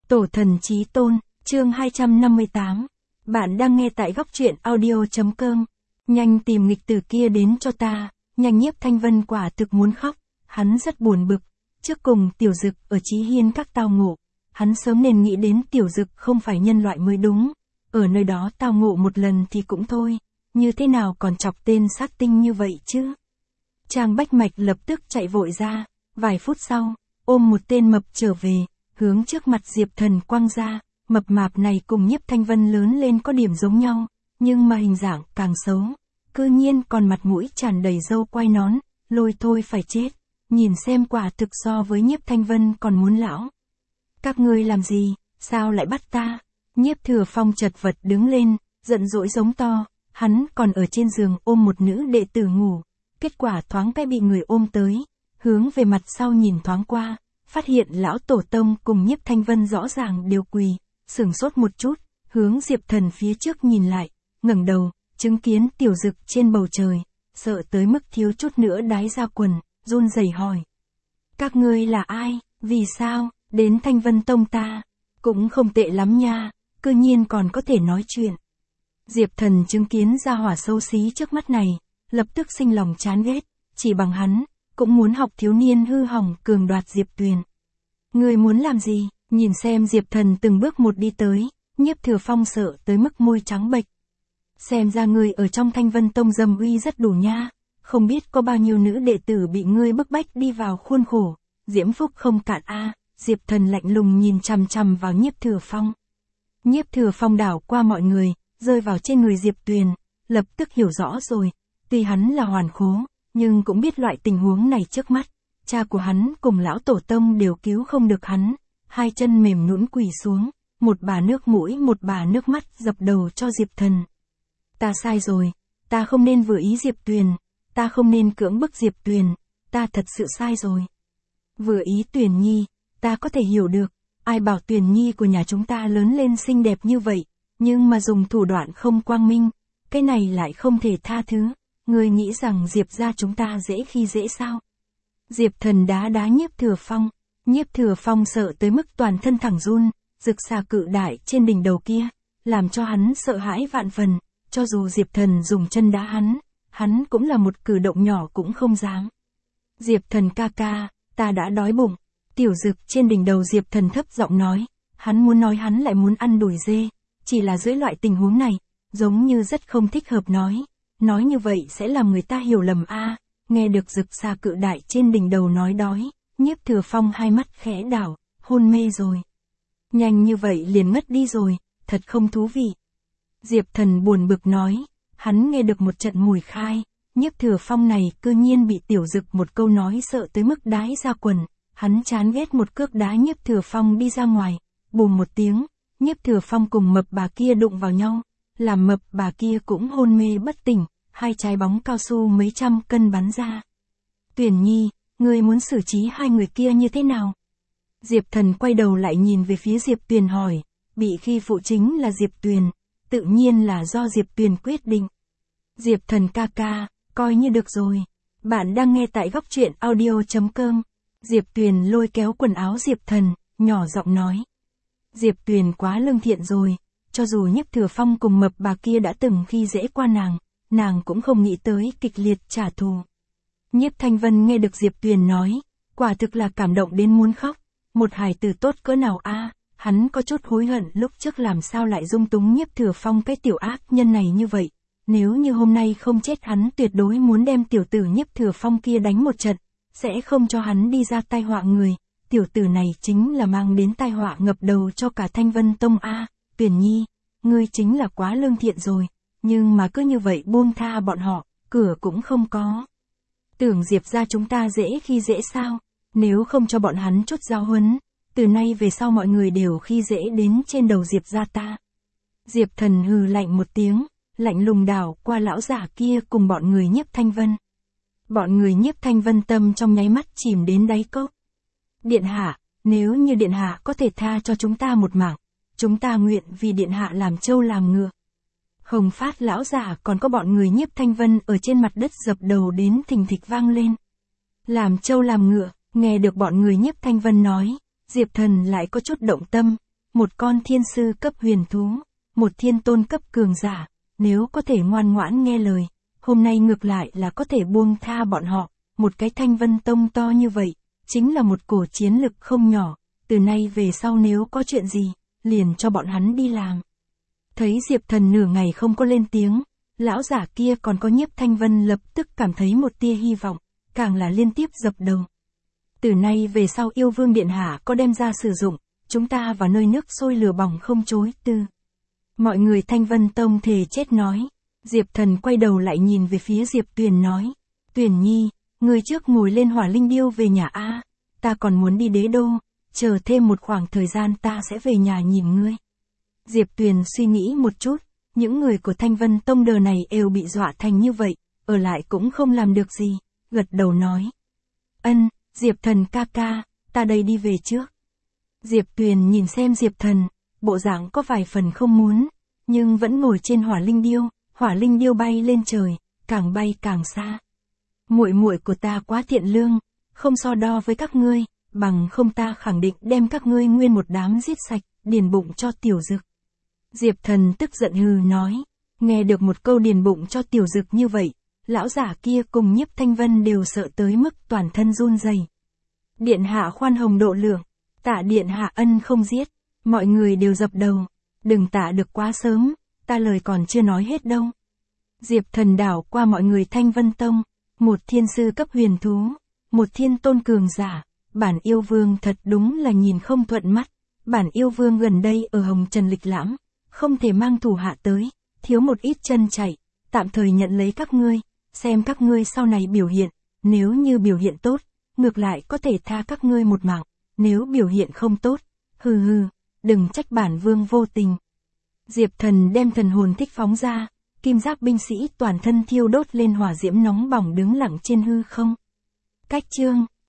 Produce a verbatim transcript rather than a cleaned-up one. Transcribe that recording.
Tổ thần chí tôn, chương hai trăm năm mươi tám. Bạn đang nghe tại góc truyện audio.com. Nhanh tìm nghịch tử kia đến cho ta, nhanh. Nhiếp Thanh Vân quả thực muốn khóc, hắn rất buồn bực. Trước cùng Tiểu Dực ở Chí Hiên các tao ngộ, hắn sớm nên nghĩ đến Tiểu Dực không phải nhân loại mới đúng. Ở nơi đó tao ngộ một lần thì cũng thôi, như thế nào còn chọc tên sát tinh như vậy chứ? Trang Bách Mạch lập tức chạy vội ra, vài phút sau, ôm một tên mập trở về, hướng trước mặt Diệp Thần quăng ra. Mập mạp này cùng Nhiếp Thanh Vân lớn lên có điểm giống nhau, nhưng mà hình dạng càng xấu. Cư nhiên còn mặt mũi tràn đầy râu quai nón, lôi thôi phải chết. Nhìn xem quả thực so với Nhiếp Thanh Vân còn muốn lão. Các ngươi làm gì, sao lại bắt ta? Nhiếp Thừa Phong chật vật đứng lên, giận dỗi giống to. Hắn còn ở trên giường ôm một nữ đệ tử ngủ. Kết quả thoáng cái bị người ôm tới, hướng về mặt sau nhìn thoáng qua, phát hiện lão tổ tông cùng Nhiếp Thanh Vân rõ ràng đều quỳ, sửng sốt một chút, hướng Diệp Thần phía trước nhìn lại, ngẩng đầu, chứng kiến Tiểu Dực trên bầu trời, sợ tới mức thiếu chút nữa đái ra quần, run rẩy hỏi. Các ngươi là ai, vì sao, đến Thanh Vân Tông ta? Cũng không tệ lắm nha, cư nhiên còn có thể nói chuyện. Diệp Thần chứng kiến gia hỏa xấu xí trước mắt này, lập tức sinh lòng chán ghét, chỉ bằng hắn, cũng muốn học thiếu niên hư hỏng cường đoạt Diệp Tuyền. Ngươi muốn làm gì? Nhìn xem Diệp Thần từng bước một đi tới, Nhiếp Thừa Phong sợ tới mức môi trắng bệch. Xem ra ngươi ở trong Thanh Vân Tông dâm uy rất đủ nha, không biết có bao nhiêu nữ đệ tử bị ngươi bức bách đi vào khuôn khổ, diễm phúc không cạn a. À. Diệp Thần lạnh lùng nhìn chằm chằm vào Nhiếp Thừa Phong. Nhiếp Thừa Phong đảo qua mọi người, rơi vào trên người Diệp Tuyền, lập tức hiểu rõ rồi, tuy hắn là hoàn khố, nhưng cũng biết loại tình huống này trước mắt, cha của hắn cùng lão tổ tông đều cứu không được hắn, hai chân mềm nhũn quỳ xuống, một bà nước mũi một bà nước mắt dập đầu cho Diệp Thần. Ta sai rồi, ta không nên vừa ý Diệp Tuyền, ta không nên cưỡng bức Diệp Tuyền, ta thật sự sai rồi. Vừa ý Tuyền Nhi, ta có thể hiểu được, ai bảo Tuyền Nhi của nhà chúng ta lớn lên xinh đẹp như vậy, nhưng mà dùng thủ đoạn không quang minh, cái này lại không thể tha thứ. Ngươi nghĩ rằng Diệp gia chúng ta dễ khi dễ sao? Diệp Thần đá đá Nhiếp Thừa Phong, Nhiếp Thừa Phong sợ tới mức toàn thân thẳng run, rực xà cự đại trên đỉnh đầu kia, làm cho hắn sợ hãi vạn phần, cho dù Diệp Thần dùng chân đá hắn, hắn cũng là một cử động nhỏ cũng không dám. Diệp Thần ca ca, ta đã đói bụng. Tiểu Dực trên đỉnh đầu Diệp Thần thấp giọng nói, hắn muốn nói hắn lại muốn ăn đùi dê, chỉ là dưới loại tình huống này, giống như rất không thích hợp nói. Nói như vậy sẽ làm người ta hiểu lầm a. À. Nghe được Dực xà cự đại trên đỉnh đầu nói đói, Nhiếp Thừa Phong hai mắt khẽ đảo, hôn mê rồi. Nhanh như vậy liền mất đi rồi, thật không thú vị. Diệp Thần buồn bực nói, hắn nghe được một trận mùi khai, Nhiếp Thừa Phong này cư nhiên bị Tiểu Dực một câu nói sợ tới mức đái ra quần, hắn chán ghét một cước đá Nhiếp Thừa Phong đi ra ngoài, bùm một tiếng, Nhiếp Thừa Phong cùng mập bà kia đụng vào nhau. Làm mập bà kia cũng hôn mê bất tỉnh, hai trái bóng cao su mấy trăm cân bắn ra. Tuyền Nhi, ngươi muốn xử trí hai người kia như thế nào? Diệp Thần quay đầu lại nhìn về phía Diệp Tuyền hỏi, bị khi phụ chính là Diệp Tuyền, tự nhiên là do Diệp Tuyền quyết định. Diệp Thần ca ca, coi như được rồi. Bạn đang nghe tại góc truyện audio.com. Diệp Tuyền lôi kéo quần áo Diệp Thần, nhỏ giọng nói. Diệp Tuyền quá lương thiện rồi. Cho dù Nhiếp Thừa Phong cùng mập bà kia đã từng khi dễ qua nàng, nàng cũng không nghĩ tới kịch liệt trả thù. Nhiếp Thanh Vân nghe được Diệp Tuyền nói, quả thực là cảm động đến muốn khóc. Một hài tử tốt cỡ nào a, à, hắn có chút hối hận lúc trước làm sao lại dung túng Nhiếp Thừa Phong cái tiểu ác nhân này như vậy. Nếu như hôm nay không chết hắn tuyệt đối muốn đem tiểu tử Nhiếp Thừa Phong kia đánh một trận, sẽ không cho hắn đi ra tai họa người. Tiểu tử này chính là mang đến tai họa ngập đầu cho cả Thanh Vân Tông a. À. Tuyền Nhi, ngươi chính là quá lương thiện rồi, nhưng mà cứ như vậy buông tha bọn họ, cửa cũng không có. Tưởng Diệp gia chúng ta dễ khi dễ sao, nếu không cho bọn hắn chút giáo huấn, từ nay về sau mọi người đều khi dễ đến trên đầu Diệp gia ta. Diệp Thần hừ lạnh một tiếng, lạnh lùng đảo qua lão giả kia cùng bọn người Nhiếp Thanh Vân. Bọn người Nhiếp Thanh Vân tâm trong nháy mắt chìm đến đáy cốc. Điện hạ, nếu như điện hạ có thể tha cho chúng ta một mạng, chúng ta nguyện vì điện hạ làm trâu làm ngựa. Hồng Phát lão giả còn có bọn người Nhiếp Thanh Vân ở trên mặt đất dập đầu đến thình thịch vang lên. Làm trâu làm ngựa, nghe được bọn người Nhiếp Thanh Vân nói, Diệp Thần lại có chút động tâm, một con thiên sư cấp huyền thú, một thiên tôn cấp cường giả, nếu có thể ngoan ngoãn nghe lời, hôm nay ngược lại là có thể buông tha bọn họ, một cái Thanh Vân Tông to như vậy, chính là một cổ chiến lực không nhỏ, từ nay về sau nếu có chuyện gì, liền cho bọn hắn đi làm. Thấy Diệp Thần nửa ngày không có lên tiếng, lão giả kia còn có Nhiếp Thanh Vân lập tức cảm thấy một tia hy vọng, càng là liên tiếp dập đầu. Từ nay về sau Yêu Vương Điện Hạ có đem ra sử dụng, chúng ta vào nơi nước sôi lửa bỏng không chối từ. Mọi người Thanh Vân Tông thề chết nói. Diệp Thần quay đầu lại nhìn về phía Diệp Tuyền nói. Tuyền Nhi, người trước ngồi lên hỏa linh điêu về nhà A, ta còn muốn đi đế đô, chờ thêm một khoảng thời gian ta sẽ về nhà nhìn ngươi. Diệp Tuyền suy nghĩ một chút, những người của Thanh Vân Tông đờ này đều bị dọa thành như vậy, ở lại cũng không làm được gì, gật đầu nói. Ân, Diệp Thần ca ca, ta đây đi về trước. Diệp Tuyền nhìn xem Diệp Thần, bộ dạng có vài phần không muốn, nhưng vẫn ngồi trên hỏa linh điêu, hỏa linh điêu bay lên trời, càng bay càng xa. Muội muội của ta quá thiện lương, không so đo với các ngươi, bằng không ta khẳng định đem các ngươi nguyên một đám giết sạch, điền bụng cho Tiểu Dực. Diệp Thần tức giận hừ nói, nghe được một câu điền bụng cho Tiểu Dực như vậy, lão giả kia cùng Nhiếp Thanh Vân đều sợ tới mức toàn thân run rẩy. Điện hạ khoan hồng độ lượng, tạ điện hạ ân không giết, mọi người đều dập đầu, đừng tạ được quá sớm, ta lời còn chưa nói hết đâu. Diệp Thần đảo qua mọi người Thanh Vân Tông, một thiên sư cấp huyền thú, một thiên tôn cường giả, bản yêu vương thật đúng là nhìn không thuận mắt, bản yêu vương gần đây ở Hồng Trần lịch lãm, không thể mang thủ hạ tới, thiếu một ít chân chạy, tạm thời nhận lấy các ngươi, xem các ngươi sau này biểu hiện, nếu như biểu hiện tốt, ngược lại có thể tha các ngươi một mạng, nếu biểu hiện không tốt, hừ hừ, đừng trách bản vương vô tình. Diệp Thần đem thần hồn thích phóng ra, kim giáp binh sĩ toàn thân thiêu đốt lên hỏa diễm nóng bỏng đứng lặng trên hư không. Cách chương